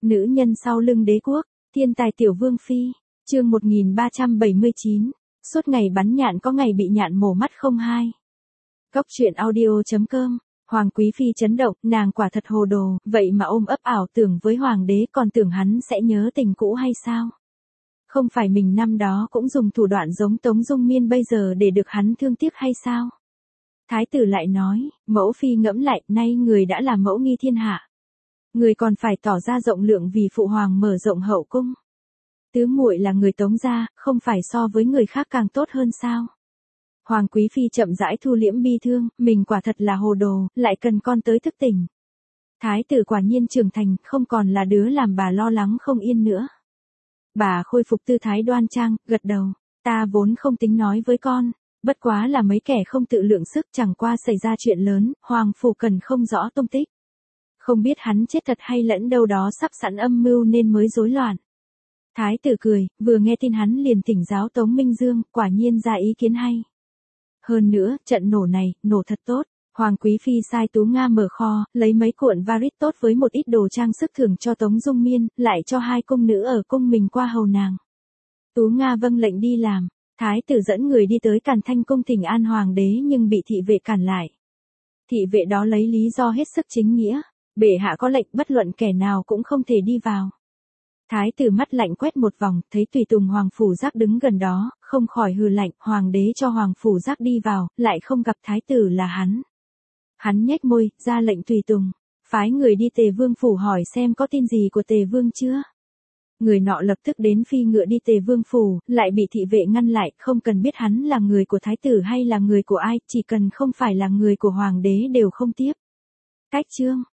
Nữ nhân sau lưng đế quốc, thiên tài tiểu vương phi, chương 1379, suốt ngày bắn nhạn có ngày bị nhạn mổ mắt không hai. Cốc truyện audio.com, Hoàng Quý Phi chấn động, nàng quả thật hồ đồ, vậy mà ôm ấp ảo tưởng với Hoàng đế còn tưởng hắn sẽ nhớ tình cũ hay sao? Không phải mình năm đó cũng dùng thủ đoạn giống Tống Dung Miên bây giờ để được hắn thương tiếc hay sao? Thái tử lại nói, mẫu phi ngẫm lại, nay người đã là mẫu nghi thiên hạ. Người còn phải tỏ ra rộng lượng vì phụ hoàng mở rộng hậu cung. Tứ muội là người Tống gia, không phải so với người khác càng tốt hơn sao? Hoàng Quý Phi chậm rãi thu liễm bi thương, mình quả thật là hồ đồ, lại cần con tới thức tỉnh. Thái tử quả nhiên trưởng thành, không còn là đứa làm bà lo lắng không yên nữa. Bà khôi phục tư thái đoan trang, gật đầu, ta vốn không tính nói với con, bất quá là mấy kẻ không tự lượng sức, chẳng qua xảy ra chuyện lớn, hoàng phủ cần không rõ tung tích. Không biết hắn chết thật hay lẫn đâu đó sắp sẵn âm mưu nên mới rối loạn. Thái tử cười, vừa nghe tin hắn liền thỉnh giáo Tống Minh Dương, quả nhiên ra ý kiến hay. Hơn nữa, trận nổ này, nổ thật tốt. Hoàng Quý Phi sai Tú Nga mở kho, lấy mấy cuộn varit tốt với một ít đồ trang sức thưởng cho Tống Dung Miên, lại cho hai cung nữ ở cung mình qua hầu nàng. Tú Nga vâng lệnh đi làm, thái tử dẫn người đi tới Càn Thanh cung thỉnh an hoàng đế nhưng bị thị vệ cản lại. Thị vệ đó lấy lý do hết sức chính nghĩa, bệ hạ có lệnh bất luận kẻ nào cũng không thể đi vào. Thái tử mắt lạnh quét một vòng, thấy tùy tùng Hoàng Phủ Giác đứng gần đó, không khỏi hừ lạnh, hoàng đế cho Hoàng Phủ Giác đi vào, lại không gặp thái tử là hắn. Hắn nhếch môi, ra lệnh tùy tùng, phái người đi Tề Vương phủ hỏi xem có tin gì của Tề Vương chưa. Người nọ lập tức đến phi ngựa đi Tề Vương phủ, lại bị thị vệ ngăn lại, không cần biết hắn là người của thái tử hay là người của ai, chỉ cần không phải là người của hoàng đế đều không tiếp. Cách chương,